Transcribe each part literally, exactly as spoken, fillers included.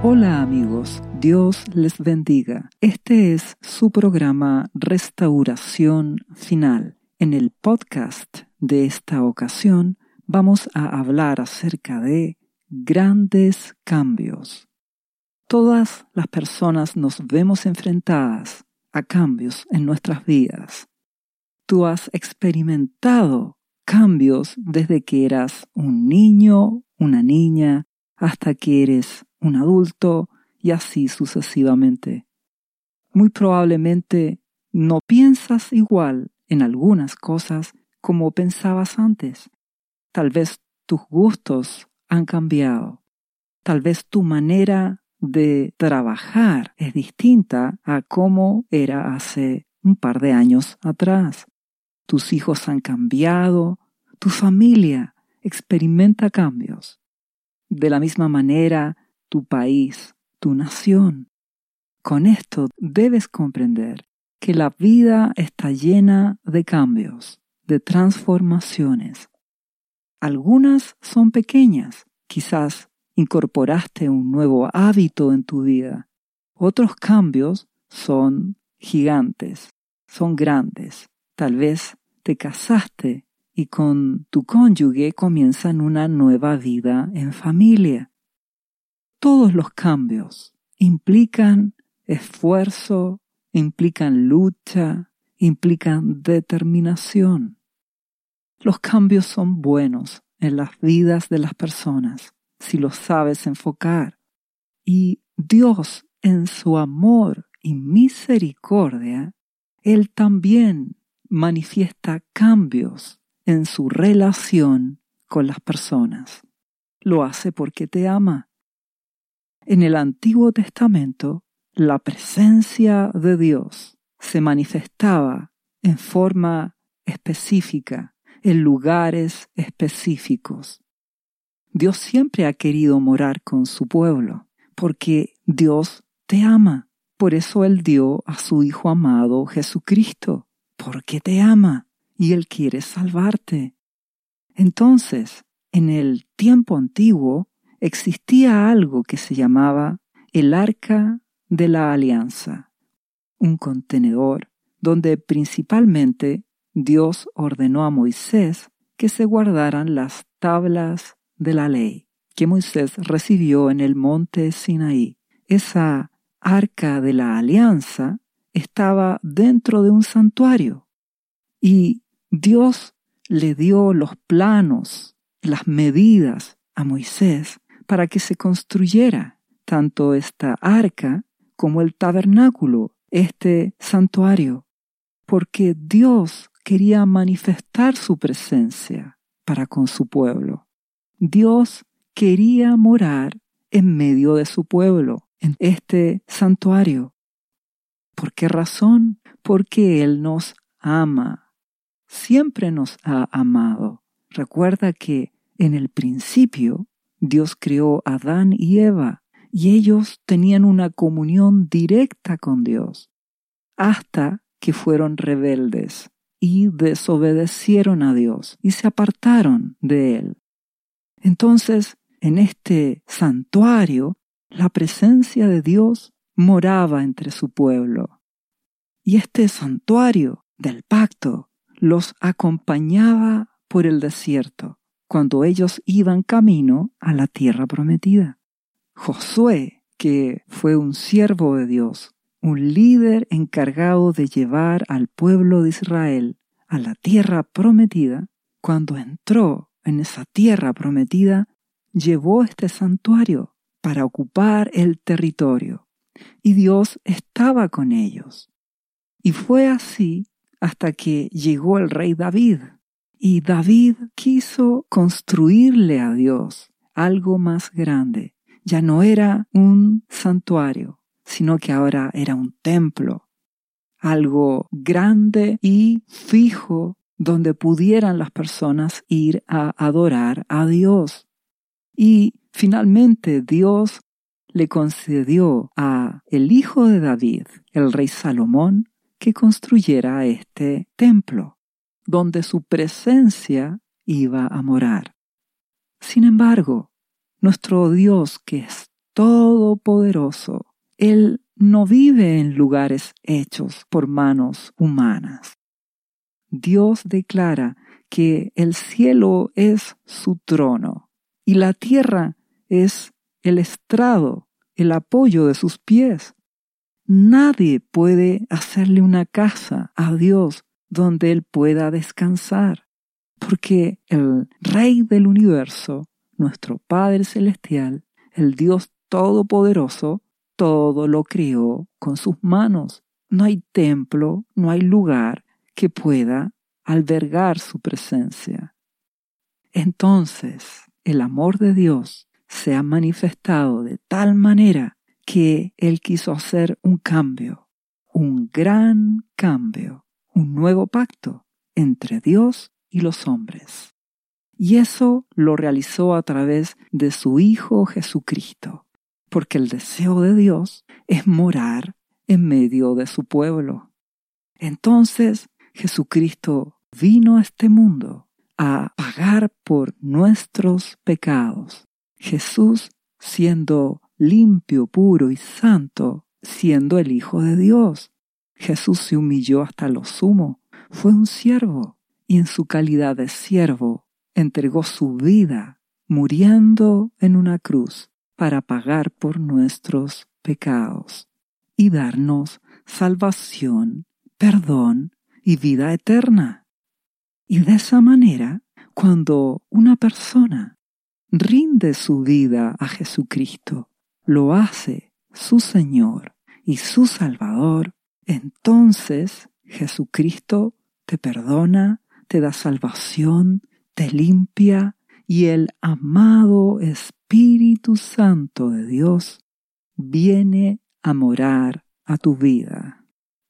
Hola amigos, Dios les bendiga. Este es su programa Restauración Final. En el podcast de esta ocasión vamos a hablar acerca de grandes cambios. Todas las personas nos vemos enfrentadas a cambios en nuestras vidas. Tú has experimentado cambios desde que eras un niño, una niña, hasta que eres un adulto y así sucesivamente. Muy probablemente no piensas igual en algunas cosas como pensabas antes. Tal vez tus gustos han cambiado. Tal vez tu manera de trabajar es distinta a cómo era hace un par de años atrás. Tus hijos han cambiado. Tu familia experimenta cambios. De la misma manera, tu país, tu nación. Con esto debes comprender que la vida está llena de cambios, de transformaciones. Algunas son pequeñas, quizás incorporaste un nuevo hábito en tu vida. Otros cambios son gigantes, son grandes. Tal vez te casaste y con tu cónyuge comienzan una nueva vida en familia. Todos los cambios implican esfuerzo, implican lucha, implican determinación. Los cambios son buenos en las vidas de las personas si los sabes enfocar. Y Dios, en su amor y misericordia, Él también manifiesta cambios en su relación con las personas. Lo hace porque te ama. En el Antiguo Testamento, la presencia de Dios se manifestaba en forma específica, en lugares específicos. Dios siempre ha querido morar con su pueblo, porque Dios te ama. Por eso Él dio a su Hijo amado Jesucristo, porque te ama y Él quiere salvarte. Entonces, en el tiempo antiguo, existía algo que se llamaba el Arca de la Alianza, un contenedor donde principalmente Dios ordenó a Moisés que se guardaran las tablas de la ley que Moisés recibió en el monte Sinaí. Esa Arca de la Alianza estaba dentro de un santuario y Dios le dio los planos, las medidas a Moisés para que se construyera tanto esta arca como el tabernáculo, este santuario, porque Dios quería manifestar su presencia para con su pueblo. Dios quería morar en medio de su pueblo, en este santuario. ¿Por qué razón? Porque Él nos ama. Siempre nos ha amado. Recuerda que en el principio Dios creó a Adán y Eva y ellos tenían una comunión directa con Dios hasta que fueron rebeldes y desobedecieron a Dios y se apartaron de Él. Entonces, en este santuario, la presencia de Dios moraba entre su pueblo. Y este santuario del pacto los acompañaba por el desierto cuando ellos iban camino a la tierra prometida. Josué, que fue un siervo de Dios, un líder encargado de llevar al pueblo de Israel a la tierra prometida, cuando entró en esa tierra prometida, llevó este santuario para ocupar el territorio, y Dios estaba con ellos. Y fue así hasta que llegó el rey David, y David quiso construirle a Dios algo más grande. Ya no era un santuario, sino que ahora era un templo, algo grande y fijo donde pudieran las personas ir a adorar a Dios. Y finalmente Dios le concedió a el hijo de David, el rey Salomón, que construyera este templo, donde su presencia iba a morar. Sin embargo, nuestro Dios, que es todopoderoso. Él no vive en lugares hechos por manos humanas. Dios declara que el cielo es su trono y la tierra es el estrado, el apoyo de sus pies. Nadie puede hacerle una casa a Dios donde Él pueda descansar, porque el Rey del universo, nuestro Padre Celestial, el Dios Todopoderoso, todo lo creó con sus manos. No hay templo, no hay lugar que pueda albergar su presencia. Entonces, el amor de Dios se ha manifestado de tal manera que Él quiso hacer un cambio, un gran cambio, un nuevo pacto entre Dios y los hombres. Y eso lo realizó a través de su Hijo Jesucristo, porque el deseo de Dios es morar en medio de su pueblo. Entonces, Jesucristo vino a este mundo a pagar por nuestros pecados. Jesús, siendo limpio, puro y santo, siendo el Hijo de Dios. Jesús se humilló hasta lo sumo, fue un siervo, y en su calidad de siervo entregó su vida, muriendo en una cruz para pagar por nuestros pecados y darnos salvación, perdón y vida eterna. Y de esa manera, cuando una persona rinde su vida a Jesucristo, lo hace su Señor y su Salvador, entonces Jesucristo te perdona, te da salvación, te limpia, y el amado Espíritu Santo de Dios viene a morar a tu vida.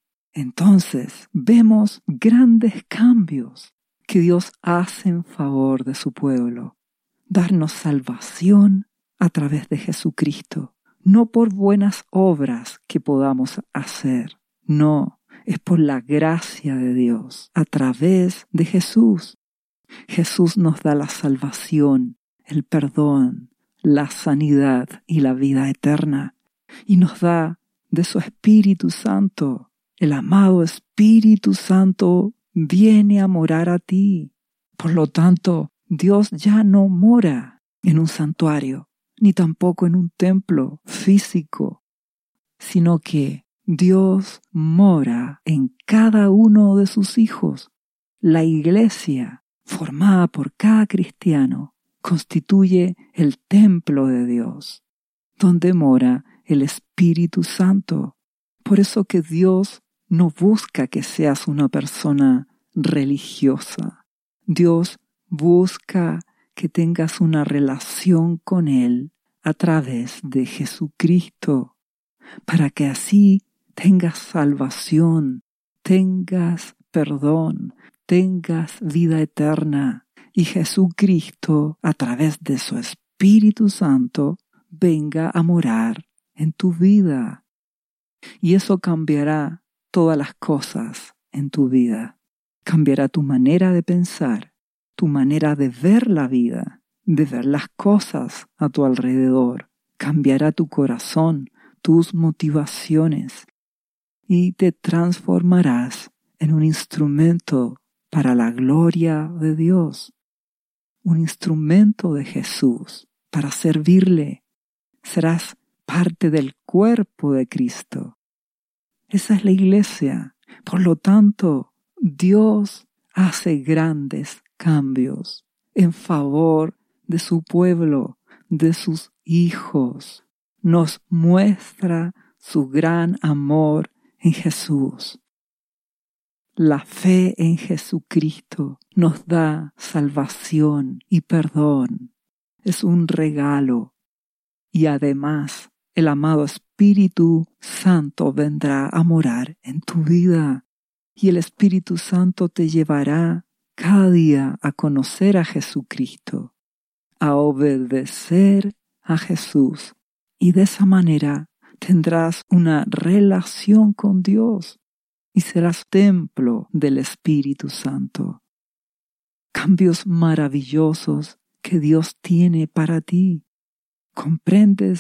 Entonces vemos grandes cambios que Dios hace en favor de su pueblo. Darnos salvación a través de Jesucristo, no por buenas obras que podamos hacer, no, es por la gracia de Dios a través de Jesús. Jesús nos da la salvación, el perdón, la sanidad y la vida eterna, y nos da de su Espíritu Santo. El amado Espíritu Santo viene a morar a ti. Por lo tanto, Dios ya no mora en un santuario, ni tampoco en un templo físico, sino que Dios mora en cada uno de sus hijos. La iglesia, formada por cada cristiano, constituye el templo de Dios, donde mora el Espíritu Santo. Por eso que Dios no busca que seas una persona religiosa. Dios busca que tengas una relación con Él a través de Jesucristo, para que así tengas salvación, tengas perdón, tengas vida eterna, y Jesucristo, a través de su Espíritu Santo, venga a morar en tu vida. Y eso cambiará todas las cosas en tu vida. Cambiará tu manera de pensar, tu manera de ver la vida, de ver las cosas a tu alrededor. Cambiará tu corazón, tus motivaciones, y te transformarás en un instrumento para la gloria de Dios, un instrumento de Jesús para servirle. Serás parte del cuerpo de Cristo. Esa es la iglesia. Por lo tanto, Dios hace grandes cambios en favor de su pueblo, de sus hijos. Nos muestra su gran amor en Jesús. La fe en Jesucristo nos da salvación y perdón. Es un regalo. Y además, el amado Espíritu Santo vendrá a morar en tu vida. Y el Espíritu Santo te llevará cada día a conocer a Jesucristo, a obedecer a Jesús. Y de esa manera tendrás una relación con Dios y serás templo del Espíritu Santo. Cambios maravillosos que Dios tiene para ti. ¿Comprendes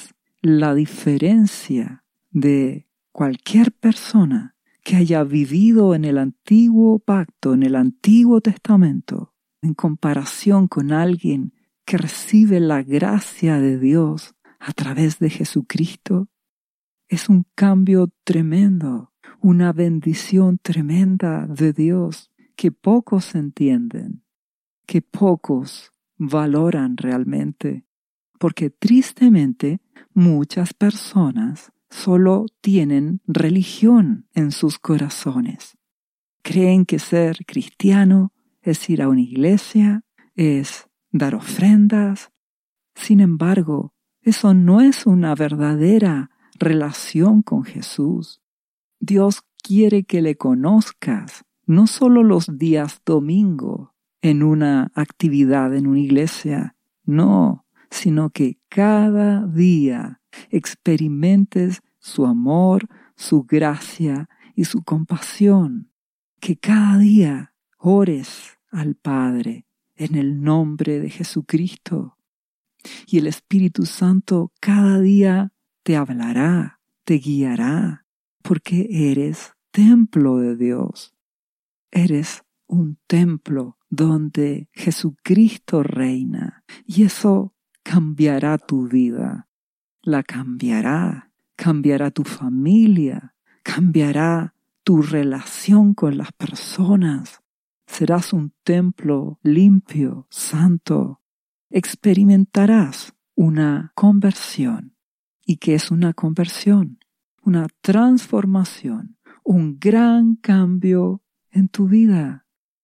la diferencia de cualquier persona que haya vivido en el antiguo pacto, en el Antiguo Testamento, en comparación con alguien que recibe la gracia de Dios a través de Jesucristo, es un cambio tremendo, una bendición tremenda de Dios que pocos entienden, que pocos valoran realmente, porque tristemente muchas personas solo tienen religión en sus corazones. Creen que ser cristiano es ir a una iglesia, es dar ofrendas. Sin embargo, eso no es una verdadera relación con Jesús. Dios quiere que le conozcas, no solo los días domingo en una actividad en una iglesia, no, sino que cada día experimentes su amor, su gracia y su compasión. Que cada día ores al Padre en el nombre de Jesucristo. Y el Espíritu Santo cada día te hablará, te guiará, porque eres templo de Dios. Eres un templo donde Jesucristo reina. Y eso cambiará tu vida. La cambiará. Cambiará tu familia. Cambiará tu relación con las personas. Serás un templo limpio, santo. Experimentarás una conversión. ¿Y qué es una conversión? Una transformación, un gran cambio en tu vida.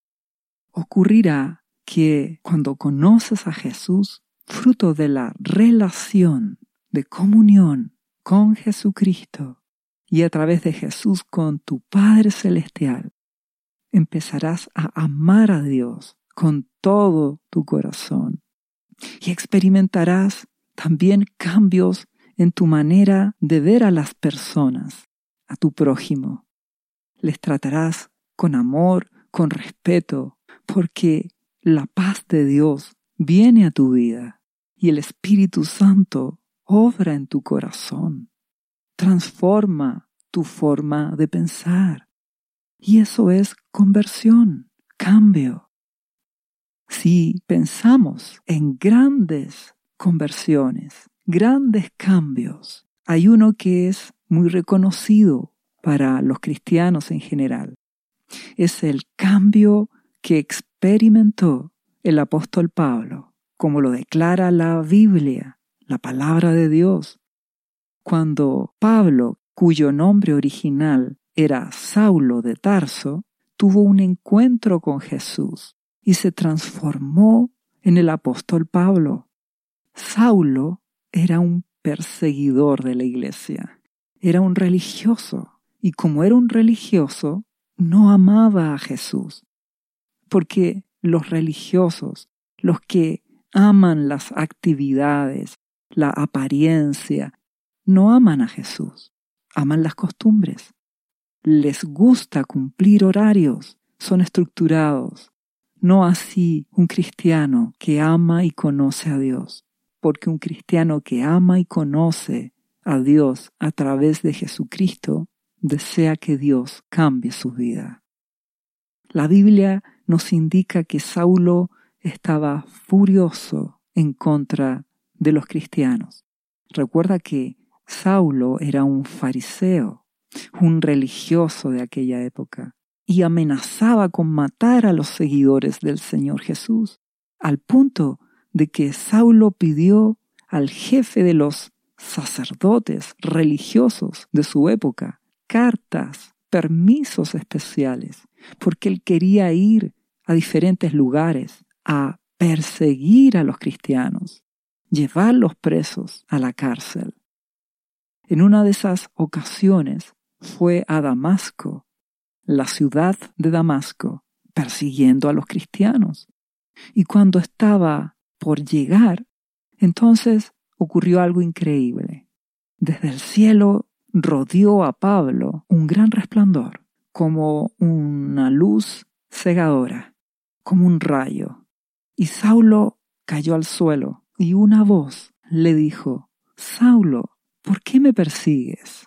Ocurrirá que cuando conoces a Jesús, fruto de la relación de comunión con Jesucristo y a través de Jesús con tu Padre Celestial, empezarás a amar a Dios con todo tu corazón y experimentarás también cambios en tu manera de ver a las personas, a tu prójimo. Les tratarás con amor, con respeto, porque la paz de Dios viene a tu vida y el Espíritu Santo obra en tu corazón, transforma tu forma de pensar. Y eso es conversión, cambio. Si pensamos en grandes conversiones, grandes cambios, hay uno que es muy reconocido para los cristianos en general. Es el cambio que experimentó el apóstol Pablo, como lo declara la Biblia, la palabra de Dios. Cuando Pablo, cuyo nombre original era Saulo de Tarso, tuvo un encuentro con Jesús y se transformó en el apóstol Pablo. Saulo era un perseguidor de la iglesia, era un religioso, y como era un religioso, no amaba a Jesús, porque los religiosos, los que aman las actividades, la apariencia, no aman a Jesús, aman las costumbres. Les gusta cumplir horarios, son estructurados. No así un cristiano que ama y conoce a Dios, porque un cristiano que ama y conoce a Dios a través de Jesucristo desea que Dios cambie su vida. La Biblia nos indica que Saulo estaba furioso en contra de los cristianos. Recuerda que Saulo era un fariseo, un religioso de aquella época, y amenazaba con matar a los seguidores del Señor Jesús, al punto de que Saulo pidió al jefe de los sacerdotes religiosos de su época cartas, permisos especiales, porque él quería ir a diferentes lugares a perseguir a los cristianos, llevarlos presos a la cárcel. En una de esas ocasiones fue a Damasco, la ciudad de Damasco, persiguiendo a los cristianos. Y cuando estaba por llegar, entonces ocurrió algo increíble. Desde el cielo rodeó a Pablo un gran resplandor, como una luz cegadora, como un rayo. Y Saulo cayó al suelo, y una voz le dijo: «Saulo, ¿por qué me persigues?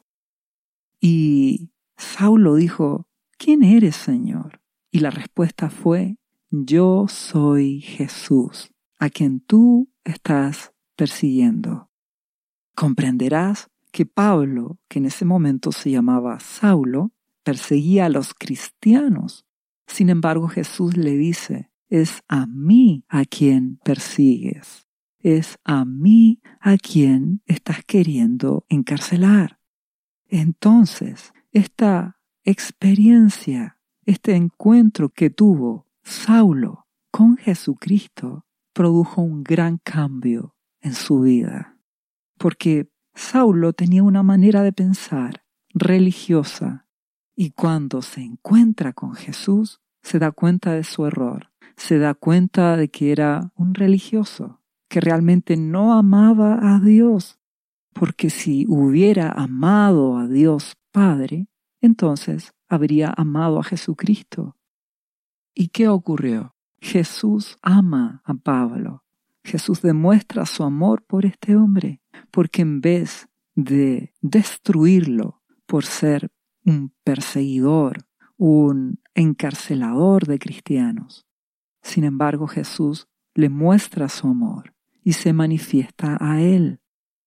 Y Saulo dijo, ¿quién eres, Señor? Y la respuesta fue, yo soy Jesús, a quien tú estás persiguiendo. Comprenderás que Pablo, que en ese momento se llamaba Saulo, perseguía a los cristianos. Sin embargo, Jesús le dice, es a mí a quien persigues. Es a mí a quien estás queriendo encarcelar. Entonces, esta experiencia, este encuentro que tuvo Saulo con Jesucristo, produjo un gran cambio en su vida. Porque Saulo tenía una manera de pensar religiosa y cuando se encuentra con Jesús, se da cuenta de su error, se da cuenta de que era un religioso, que realmente no amaba a Dios, porque si hubiera amado a Dios Padre, entonces habría amado a Jesucristo. ¿Y qué ocurrió? Jesús ama a Pablo. Jesús demuestra su amor por este hombre, porque en vez de destruirlo por ser un perseguidor, un encarcelador de cristianos, sin embargo Jesús le muestra su amor y se manifiesta a él.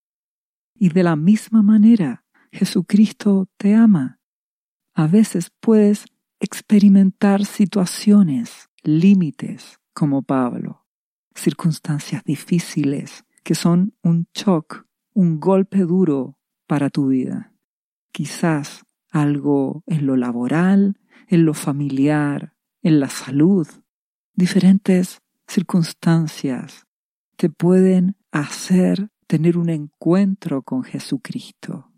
Y de la misma manera, Jesucristo te ama. A veces puedes experimentar situaciones, límites, como Pablo, circunstancias difíciles que son un shock, un golpe duro para tu vida. Quizás algo en lo laboral, en lo familiar, en la salud. Diferentes circunstancias te pueden hacer tener un encuentro con Jesucristo.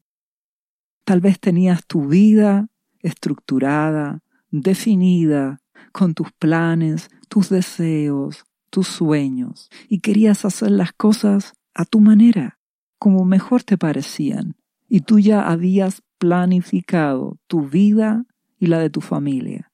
Tal vez tenías tu vida estructurada, definida, con tus planes, tus deseos, tus sueños, y querías hacer las cosas a tu manera, como mejor te parecían, y tú ya habías planificado tu vida y la de tu familia.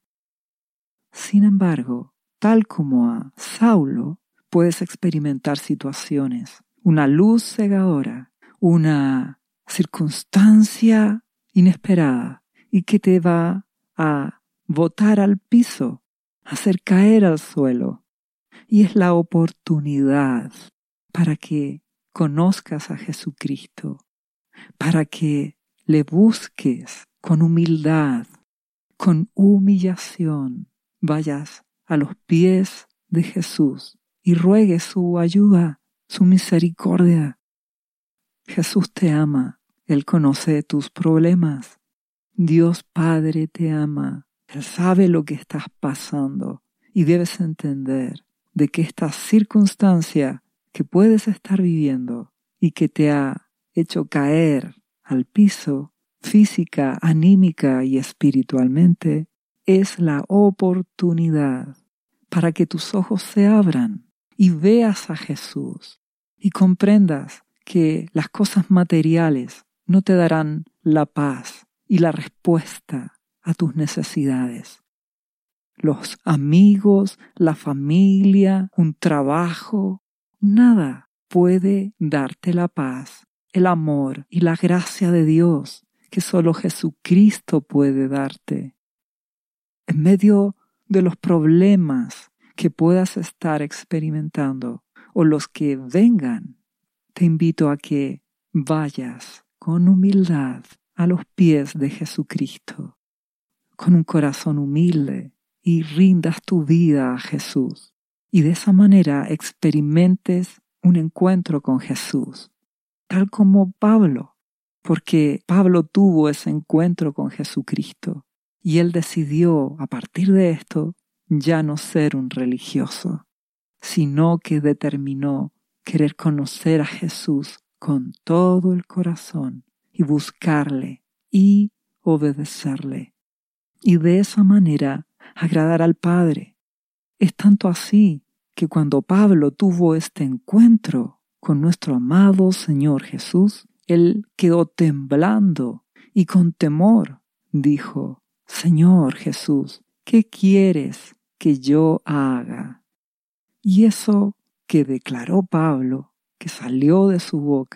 Sin embargo, tal como a Saulo, puedes experimentar situaciones, una luz cegadora, una circunstancia inesperada y que te va a botar al piso, hacer caer al suelo. Y es la oportunidad para que conozcas a Jesucristo, para que le busques con humildad, con humillación, vayas a los pies de Jesús y ruegues su ayuda, su misericordia. Jesús te ama, Él conoce tus problemas. Dios Padre te ama, Él sabe lo que estás pasando y debes entender de que esta circunstancia que puedes estar viviendo y que te ha hecho caer al piso física, anímica y espiritualmente, es la oportunidad para que tus ojos se abran y veas a Jesús y comprendas que las cosas materiales no te darán la paz y la respuesta a tus necesidades. Los amigos, la familia, un trabajo, nada puede darte la paz, el amor y la gracia de Dios que solo Jesucristo puede darte. En medio de los problemas que puedas estar experimentando o los que vengan, te invito a que vayas con humildad a los pies de Jesucristo, con un corazón humilde, y rindas tu vida a Jesús. Y de esa manera experimentes un encuentro con Jesús, tal como Pablo, porque Pablo tuvo ese encuentro con Jesucristo y él decidió a partir de esto ya no ser un religioso, sino que determinó querer conocer a Jesús con todo el corazón y buscarle y obedecerle. Y de esa manera agradar al Padre. Es tanto así que cuando Pablo tuvo este encuentro con nuestro amado Señor Jesús, él quedó temblando y con temor dijo, Señor Jesús, ¿qué quieres que yo haga? Y eso que declaró Pablo, que salió de su boca,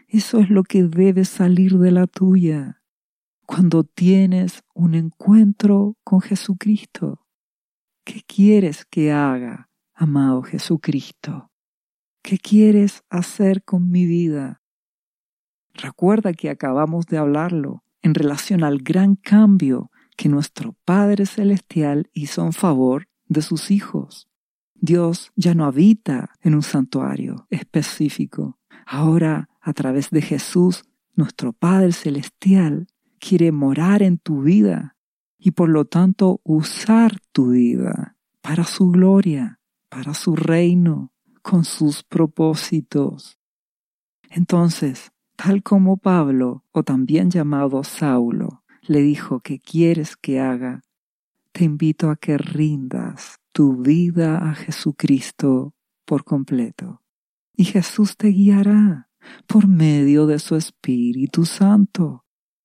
Eso es lo que debe salir de la tuya cuando tienes un encuentro con Jesucristo. ¿Qué quieres que haga, amado Jesucristo? ¿Qué quieres hacer con mi vida? Recuerda que acabamos de hablarlo en relación al gran cambio que nuestro Padre Celestial hizo en favor de sus hijos. Dios ya no habita en un santuario específico. Ahora, a través de Jesús, nuestro Padre Celestial quiere morar en tu vida y por lo tanto usar tu vida para su gloria, para su reino, con sus propósitos. Entonces, tal como Pablo, o también llamado Saulo, le dijo que quieres que haga, te invito a que rindas tu vida a Jesucristo por completo. Y Jesús te guiará por medio de su Espíritu Santo.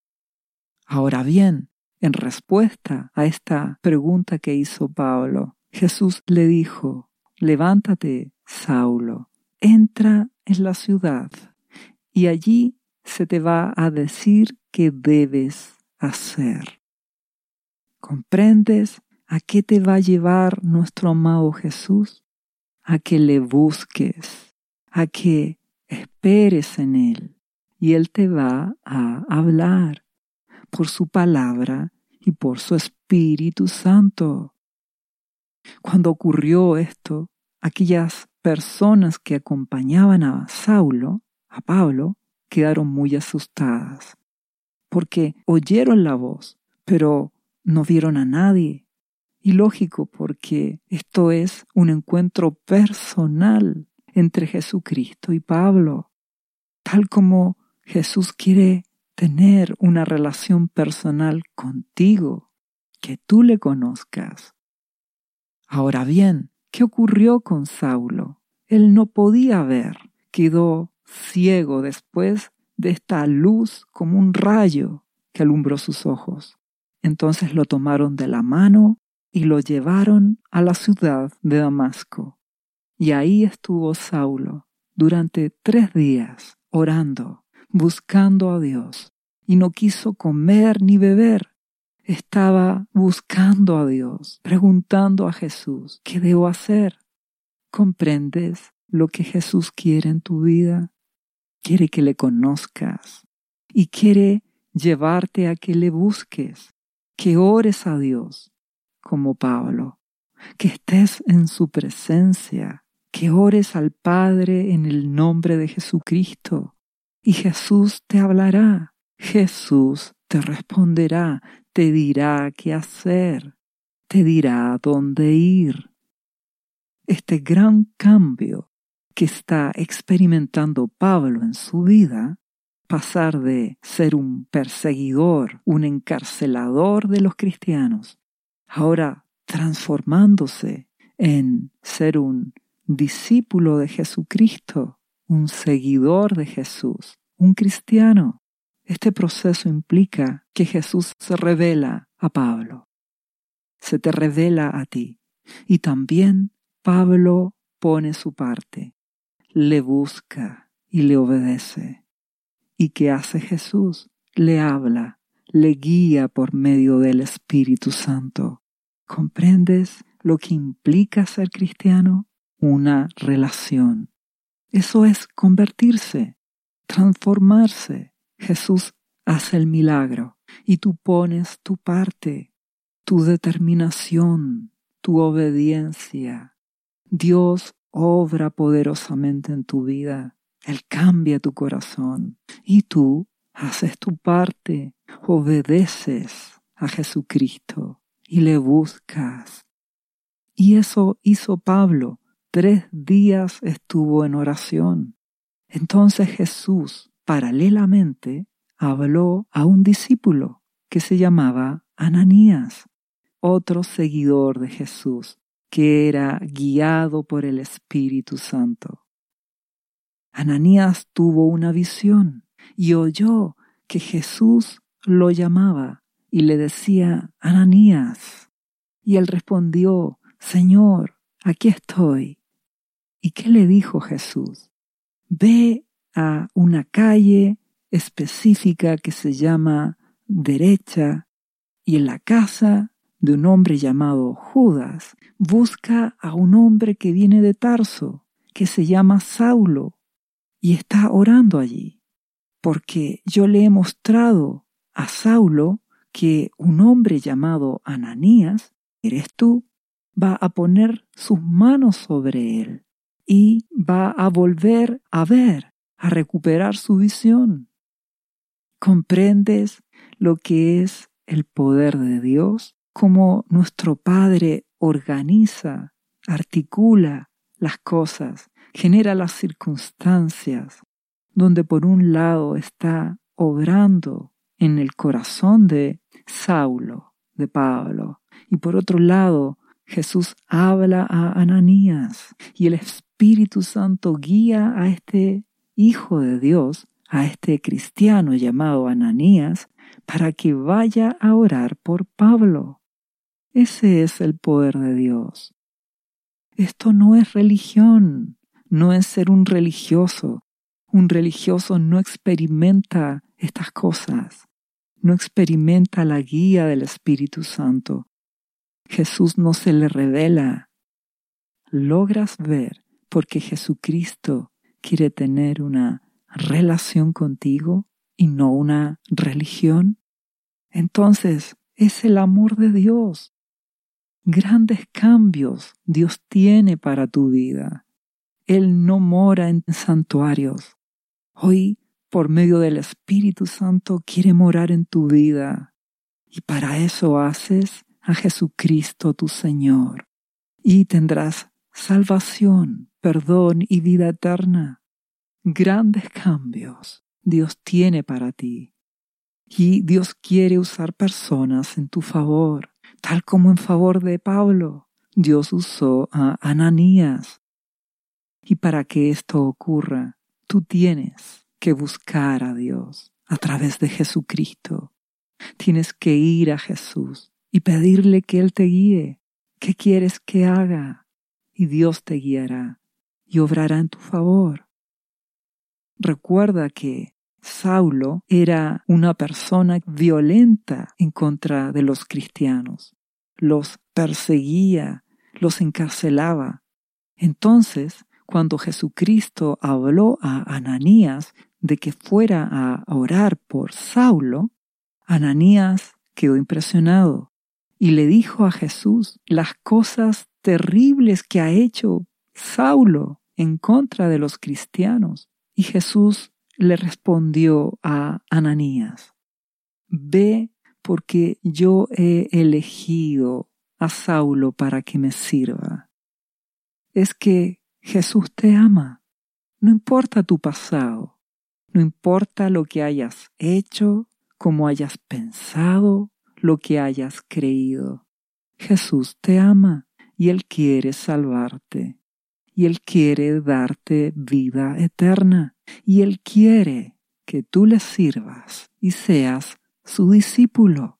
Ahora bien, en respuesta a esta pregunta que hizo Pablo, Jesús le dijo, levántate, Saulo, entra en la ciudad y allí se te va a decir qué debes hacer. ¿Comprendes a qué te va a llevar nuestro amado Jesús? A que le busques, a que esperes en Él y Él te va a hablar por su palabra y por su Espíritu Santo. Cuando ocurrió esto, aquellas personas que acompañaban a Saulo, a Pablo, quedaron muy asustadas, porque oyeron la voz, pero no vieron a nadie. Y lógico, porque esto es un encuentro personal entre Jesucristo y Pablo, tal como Jesús quiere tener una relación personal contigo, que tú le conozcas. Ahora bien, ¿qué ocurrió con Saulo? Él no podía ver, quedó ciego después de esta luz como un rayo que alumbró sus ojos. Entonces lo tomaron de la mano y lo llevaron a la ciudad de Damasco. Y ahí estuvo Saulo durante tres días orando, buscando a Dios, y no quiso comer ni beber. Estaba buscando a Dios, preguntando a Jesús, ¿qué debo hacer? ¿Comprendes lo que Jesús quiere en tu vida? Quiere que le conozcas y quiere llevarte a que le busques, que ores a Dios como Pablo, que estés en su presencia, que ores al Padre en el nombre de Jesucristo y Jesús te hablará, Jesús te responderá, te dirá qué hacer, te dirá dónde ir. Este gran cambio que está experimentando Pablo en su vida, pasar de ser un perseguidor, un encarcelador de los cristianos, ahora transformándose en ser un discípulo de Jesucristo, un seguidor de Jesús, un cristiano. Este proceso implica que Jesús se revela a Pablo, se te revela a ti, y también Pablo pone su parte, le busca y le obedece. ¿Y qué hace Jesús? Le habla, le guía por medio del Espíritu Santo. ¿Comprendes lo que implica ser cristiano? Una relación. Eso es convertirse, transformarse. Jesús hace el milagro y tú pones tu parte, tu determinación, tu obediencia. Dios obra poderosamente en tu vida. Él cambia tu corazón y tú haces tu parte, obedeces a Jesucristo y le buscas. Y eso hizo Pablo. Tres días estuvo en oración. Entonces Jesús, paralelamente, habló a un discípulo que se llamaba Ananías, otro seguidor de Jesús, que era guiado por el Espíritu Santo. Ananías tuvo una visión y oyó que Jesús lo llamaba y le decía, Ananías. Y él respondió, Señor, aquí estoy. ¿Y qué le dijo Jesús? Ve a una calle específica que se llama Derecha, y en la casa de un hombre llamado Judas busca a un hombre que viene de Tarso, que se llama Saulo, y está orando allí, porque yo le he mostrado a Saulo que un hombre llamado Ananías, eres tú, va a poner sus manos sobre él y va a volver a ver, a recuperar su visión. ¿Comprendes lo que es el poder de Dios? Cómo nuestro Padre organiza, articula las cosas, genera las circunstancias, donde por un lado está obrando en el corazón de Saulo, de Pablo, y por otro lado Jesús habla a Ananías y el Espíritu Santo guía a este Hijo de Dios, a este cristiano llamado Ananías, para que vaya a orar por Pablo. Ese es el poder de Dios. Esto no es religión, no es ser un religioso. Un religioso no experimenta estas cosas, no experimenta la guía del Espíritu Santo. Jesús no se le revela. Logras ver porque Jesucristo quiere tener una relación contigo y no una religión. Entonces, es el amor de Dios. Grandes cambios Dios tiene para tu vida. Él no mora en santuarios. Hoy, por medio del Espíritu Santo, quiere morar en tu vida. Y para eso haces a Jesucristo tu Señor. Y tendrás salvación, perdón y vida eterna. Grandes cambios Dios tiene para ti. Y Dios quiere usar personas en tu favor, tal como en favor de Pablo. Dios usó a Ananías. Y para que esto ocurra, tú tienes que buscar a Dios a través de Jesucristo. Tienes que ir a Jesús y pedirle que Él te guíe. ¿Qué quieres que haga? Y Dios te guiará y obrará en tu favor. Recuerda que Saulo era una persona violenta en contra de los cristianos. Los perseguía, los encarcelaba. Entonces, cuando Jesucristo habló a Ananías de que fuera a orar por Saulo, Ananías quedó impresionado y le dijo a Jesús las cosas terribles que ha hecho Saulo en contra de los cristianos. Y Jesús le respondió a Ananías: ve, porque yo he elegido a Saulo para que me sirva. Es que Jesús te ama. No importa tu pasado, no importa lo que hayas hecho, cómo hayas pensado, lo que hayas creído. Jesús te ama y Él quiere salvarte. Y Él quiere darte vida eterna. Y Él quiere que tú le sirvas y seas su discípulo.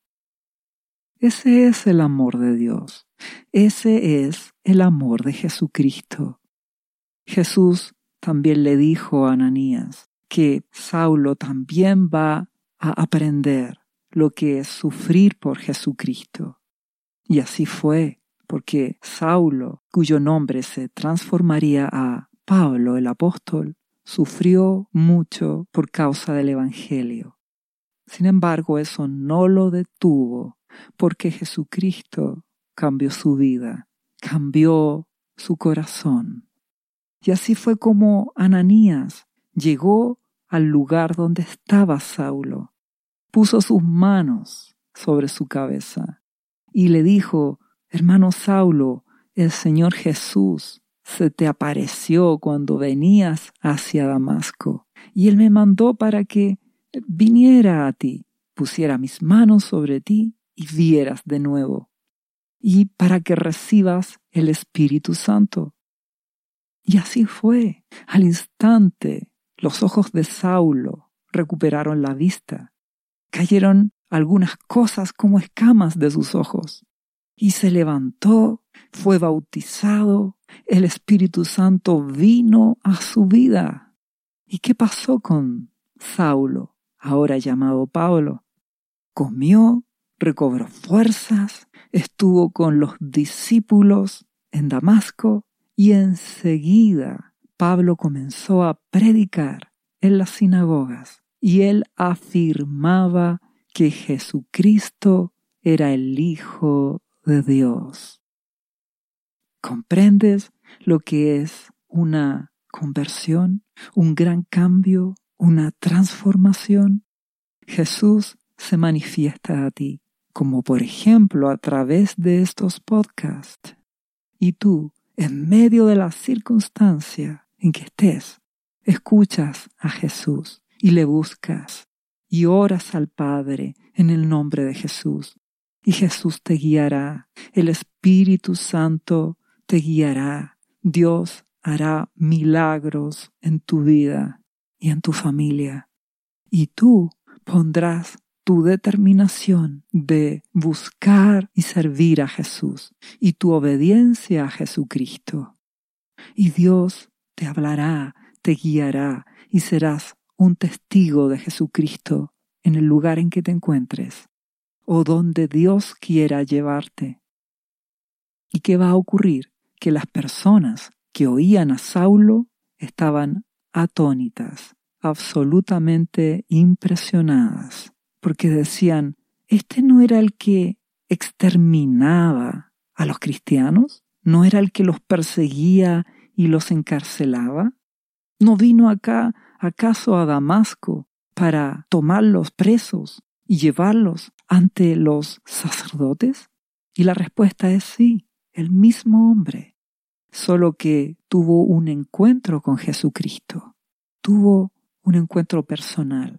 Ese es el amor de Dios. Ese es el amor de Jesucristo. Jesús también le dijo a Ananías que Saulo también va a aprender lo que es sufrir por Jesucristo. Y así fue, porque Saulo, cuyo nombre se transformaría a Pablo el apóstol, sufrió mucho por causa del Evangelio. Sin embargo, eso no lo detuvo, porque Jesucristo cambió su vida, cambió su corazón. Y así fue como Ananías llegó al lugar donde estaba Saulo, puso sus manos sobre su cabeza y le dijo: hermano Saulo, el Señor Jesús se te apareció cuando venías hacia Damasco, y Él me mandó para que viniera a ti, pusiera mis manos sobre ti y vieras de nuevo, y para que recibas el Espíritu Santo. Y así fue. Al instante, los ojos de Saulo recuperaron la vista. Cayeron algunas cosas como escamas de sus ojos. Y se levantó, fue bautizado, el Espíritu Santo vino a su vida. ¿Y qué pasó con Saulo, ahora llamado Pablo? Comió, recobró fuerzas, estuvo con los discípulos en Damasco y enseguida Pablo comenzó a predicar en las sinagogas y él afirmaba que Jesucristo era el Hijo de Dios. ¿Comprendes lo que es una conversión, un gran cambio, una transformación? Jesús se manifiesta a ti, como por ejemplo a través de estos podcasts. Y tú, en medio de la circunstancia en que estés, escuchas a Jesús y le buscas y oras al Padre en el nombre de Jesús. Y Jesús te guiará, el Espíritu Santo te guiará. Dios hará milagros en tu vida y en tu familia. Y tú pondrás tu determinación de buscar y servir a Jesús y tu obediencia a Jesucristo. Y Dios te hablará, te guiará y serás un testigo de Jesucristo en el lugar en que te encuentres o donde Dios quiera llevarte. ¿Y qué va a ocurrir? Que las personas que oían a Saulo estaban atónitas, absolutamente impresionadas, porque decían, ¿este no era el que exterminaba a los cristianos? ¿No era el que los perseguía y los encarcelaba? ¿No vino acá acaso a Damasco para tomarlos presos y llevarlos ante los sacerdotes? Y la respuesta es sí, el mismo hombre, solo que tuvo un encuentro con Jesucristo, tuvo un encuentro personal.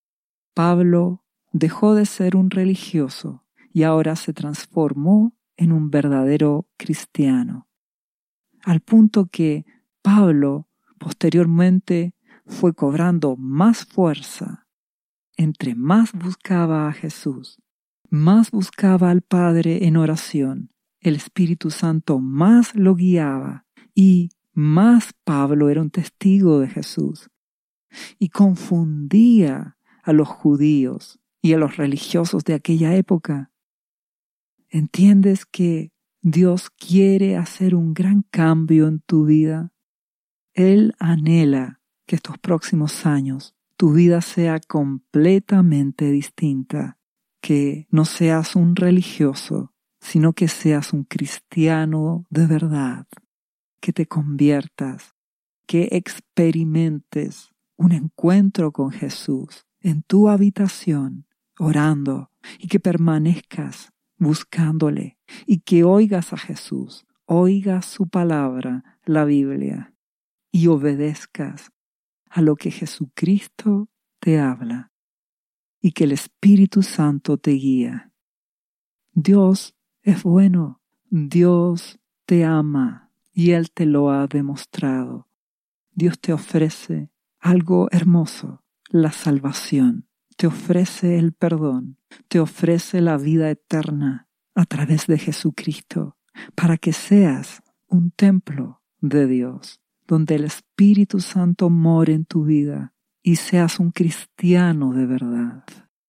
Pablo dejó de ser un religioso y ahora se transformó en un verdadero cristiano, al punto que Pablo posteriormente fue cobrando más fuerza. Entre más buscaba a Jesús, más buscaba al Padre en oración, el Espíritu Santo más lo guiaba y más Pablo era un testigo de Jesús y confundía a los judíos y a los religiosos de aquella época. ¿Entiendes que Dios quiere hacer un gran cambio en tu vida? Él anhela que estos próximos años tu vida sea completamente distinta, que no seas un religioso, sino que seas un cristiano de verdad, que te conviertas, que experimentes un encuentro con Jesús en tu habitación, orando, y que permanezcas buscándole, y que oigas a Jesús, oigas su palabra, la Biblia, y obedezcas a lo que Jesucristo te habla, y que el Espíritu Santo te guía. Dios es bueno, Dios te ama, y Él te lo ha demostrado. Dios te ofrece algo hermoso, la salvación, te ofrece el perdón, te ofrece la vida eterna a través de Jesucristo, para que seas un templo de Dios, donde el Espíritu Santo more en tu vida y seas un cristiano de verdad.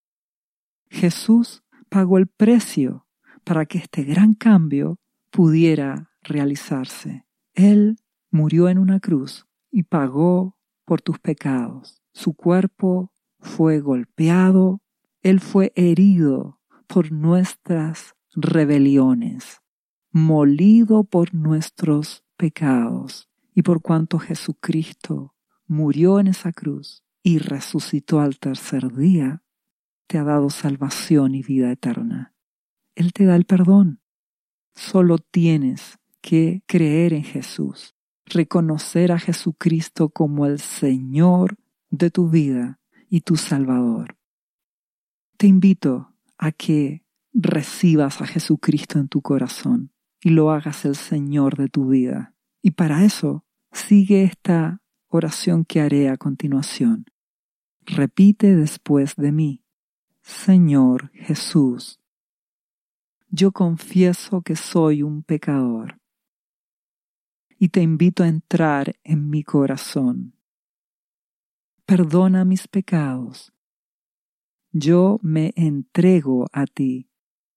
Jesús pagó el precio para que este gran cambio pudiera realizarse. Él murió en una cruz y pagó por tus pecados. Su cuerpo fue golpeado, Él fue herido por nuestras rebeliones, molido por nuestros pecados. Y por cuanto Jesucristo murió en esa cruz y resucitó al tercer día, te ha dado salvación y vida eterna. Él te da el perdón. Solo tienes que creer en Jesús, reconocer a Jesucristo como el Señor de tu vida y tu Salvador. Te invito a que recibas a Jesucristo en tu corazón y lo hagas el Señor de tu vida. Y para eso, sigue esta oración que haré a continuación. Repite después de mí. Señor Jesús, yo confieso que soy un pecador y te invito a entrar en mi corazón. perdona mis pecados. Yo me entrego a ti.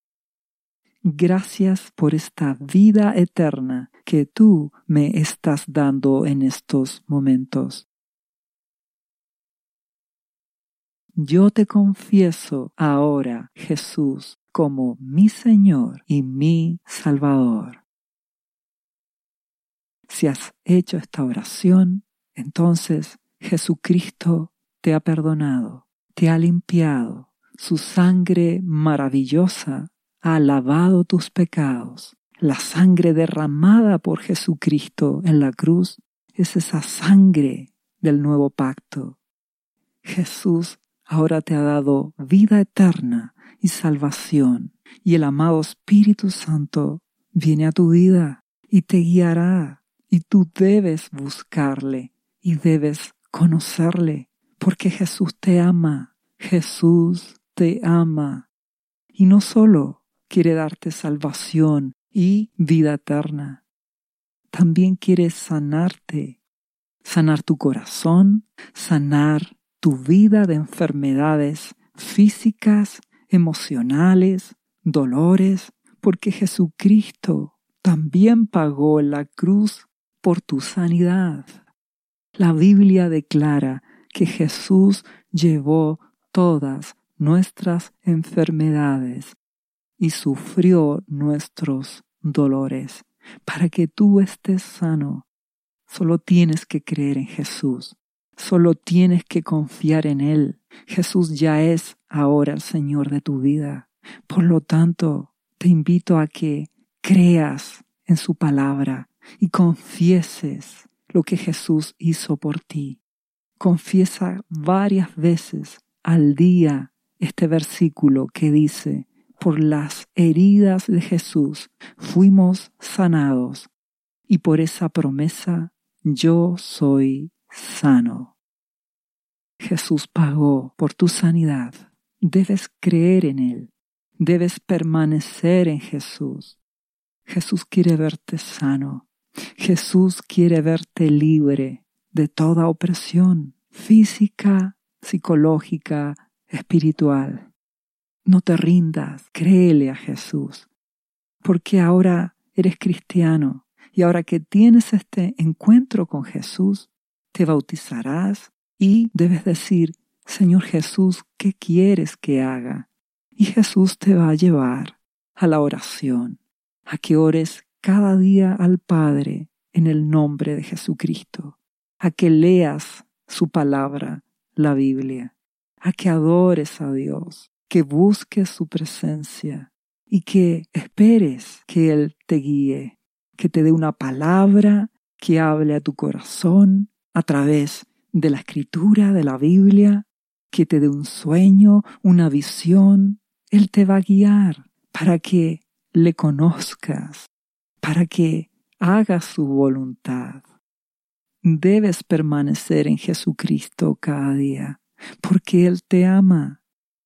Gracias por esta vida eterna que tú me estás dando en estos momentos. Yo te confieso ahora, Jesús, como mi Señor y mi Salvador. Si has hecho esta oración, entonces Jesucristo te ha perdonado, te ha limpiado. Su sangre maravillosa ha lavado tus pecados. La sangre derramada por Jesucristo en la cruz es esa sangre del nuevo pacto. Jesús ahora te ha dado vida eterna y salvación, y el amado Espíritu Santo viene a tu vida y te guiará, y tú debes buscarle y debes conocerle, porque Jesús te ama, Jesús te ama, y no solo quiere darte salvación y vida eterna, también quiere sanarte, sanar tu corazón, sanar tu vida de enfermedades físicas, emocionales, dolores, porque Jesucristo también pagó en la cruz por tu sanidad. La Biblia declara que Jesús llevó todas nuestras enfermedades y sufrió nuestros dolores para que tú estés sano. Solo tienes que creer en Jesús. Solo tienes que confiar en Él. Jesús ya es ahora el Señor de tu vida. Por lo tanto, te invito a que creas en su palabra y confieses lo que Jesús hizo por ti. Confiesa varias veces al día este versículo que dice: por las heridas de Jesús fuimos sanados, y por esa promesa yo soy sano. Jesús pagó por tu sanidad. Debes creer en Él. Debes permanecer en Jesús. Jesús quiere verte sano. Jesús quiere verte libre de toda opresión física, psicológica, espiritual. No te rindas, créele a Jesús, porque ahora eres cristiano y ahora que tienes este encuentro con Jesús, te bautizarás y debes decir: Señor Jesús, ¿qué quieres que haga? Y Jesús te va a llevar a la oración, a que ores cada día al Padre en el nombre de Jesucristo, a que leas su palabra, la Biblia, a que adores a Dios, que busques su presencia y que esperes que Él te guíe, que te dé una palabra que hable a tu corazón a través de la Escritura, de la Biblia, que te dé un sueño, una visión. Él te va a guiar para que le conozcas, para que hagas su voluntad. Debes permanecer en Jesucristo cada día, porque Él te ama.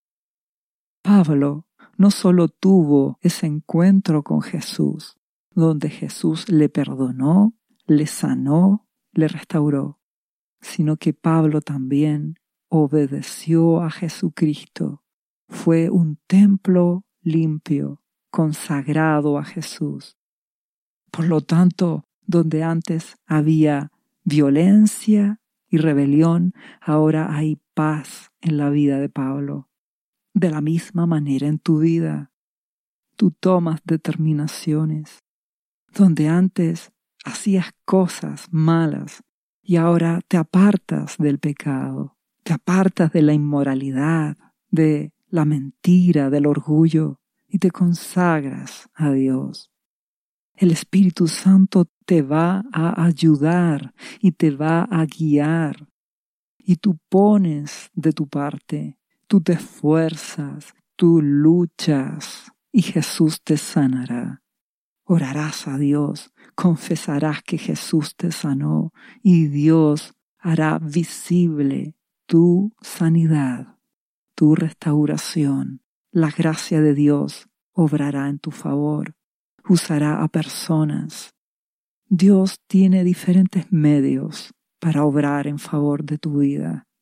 Pablo no solo tuvo ese encuentro con Jesús, donde Jesús le perdonó, le sanó, le restauró, sino que Pablo también obedeció a Jesucristo. Fue un templo limpio, consagrado a Jesús. Por lo tanto, donde antes había violencia y rebelión, ahora hay paz en la vida de Pablo. De la misma manera en tu vida, tú tomas determinaciones. Donde antes hacías cosas malas y ahora te apartas del pecado, te apartas de la inmoralidad, de la mentira, del orgullo y te consagras a Dios. El Espíritu Santo te va a ayudar y te va a guiar. Y tú pones de tu parte, tú te esfuerzas, tú luchas y Jesús te sanará. Orarás a Dios, confesarás que Jesús te sanó y Dios hará visible tu sanidad, tu restauración. La gracia de Dios obrará en tu favor. Usará a personas. Dios tiene diferentes medios para obrar en favor de tu vida.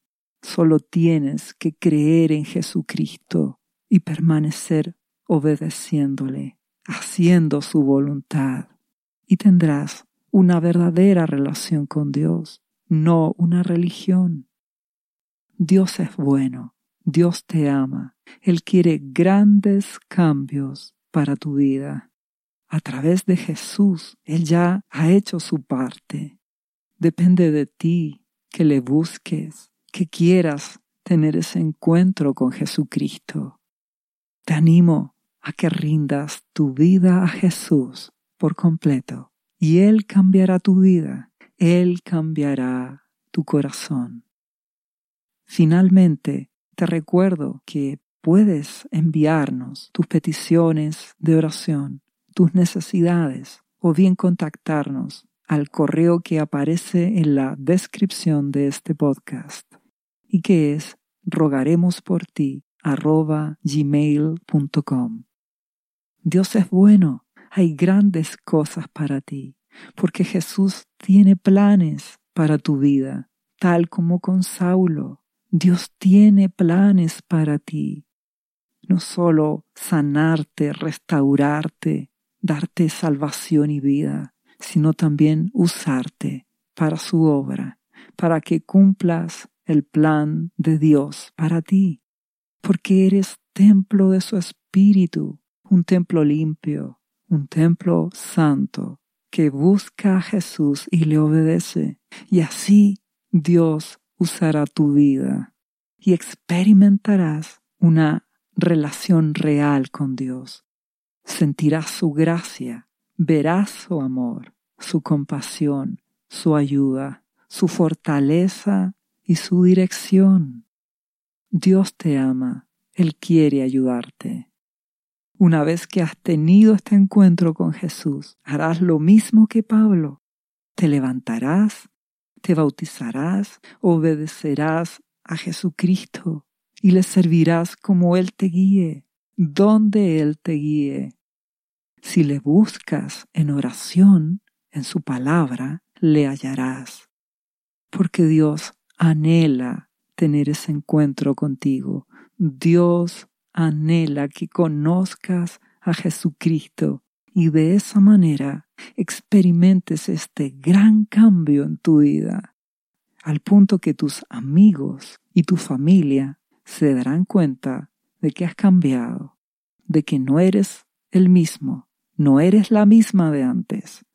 Solo tienes que creer en Jesucristo y permanecer obedeciéndole, haciendo su voluntad, y tendrás una verdadera relación con Dios, no una religión. Dios es bueno, Dios te ama, Él quiere grandes cambios para tu vida. A través de Jesús, Él ya ha hecho su parte. Depende de ti que le busques, que quieras tener ese encuentro con Jesucristo. Te animo a que rindas tu vida a Jesús por completo y Él cambiará tu vida, Él cambiará tu corazón. Finalmente, te recuerdo que puedes enviarnos tus peticiones de oración, tus necesidades, o bien contactarnos al correo que aparece en la descripción de este podcast y que es rogaremosporti arroba gmail punto com. Dios es bueno, hay grandes cosas para ti, porque Jesús tiene planes para tu vida, tal como con Saulo. Dios tiene planes para ti, no solo sanarte, restaurarte, darte salvación y vida, sino también usarte para su obra, para que cumplas el plan de Dios para ti, porque eres templo de su Espíritu, un templo limpio, un templo santo, que busca a Jesús y le obedece, y así Dios usará tu vida y experimentarás una relación real con Dios. Sentirás su gracia, verás su amor, su compasión, su ayuda, su fortaleza y su dirección. Dios te ama, Él quiere ayudarte. Una vez que has tenido este encuentro con Jesús, harás lo mismo que Pablo. Te levantarás, te bautizarás, obedecerás a Jesucristo y le servirás como Él te guíe, donde Él te guíe. Si le buscas en oración, en su palabra, le hallarás. Porque Dios anhela tener ese encuentro contigo. Dios anhela que conozcas a Jesucristo y de esa manera experimentes este gran cambio en tu vida, al punto que tus amigos y tu familia se darán cuenta de que has cambiado, de que no eres el mismo, no eres la misma de antes.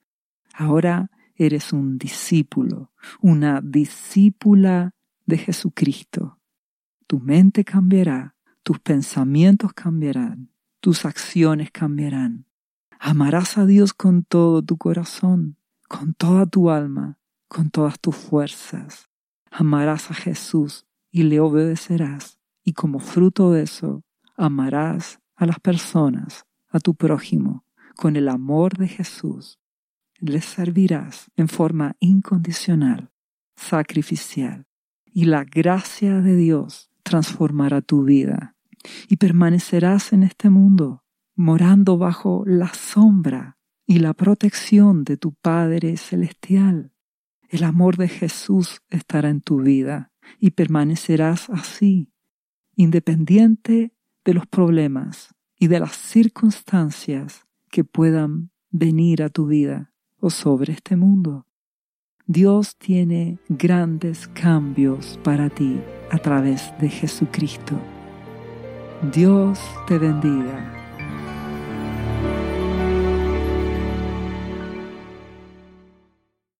Ahora eres un discípulo, una discípula de Jesucristo. Tu mente cambiará, tus pensamientos cambiarán, tus acciones cambiarán. Amarás a Dios con todo tu corazón, con toda tu alma, con todas tus fuerzas. Amarás a Jesús y le obedecerás. Y como fruto de eso, amarás a las personas, a tu prójimo, con el amor de Jesús. Les servirás en forma incondicional, sacrificial. Y la gracia de Dios transformará tu vida. Y permanecerás en este mundo, morando bajo la sombra y la protección de tu Padre Celestial. El amor de Jesús estará en tu vida y permanecerás así, independiente de los problemas y de las circunstancias que puedan venir a tu vida o sobre este mundo. Dios tiene grandes cambios para ti a través de Jesucristo. Dios te bendiga.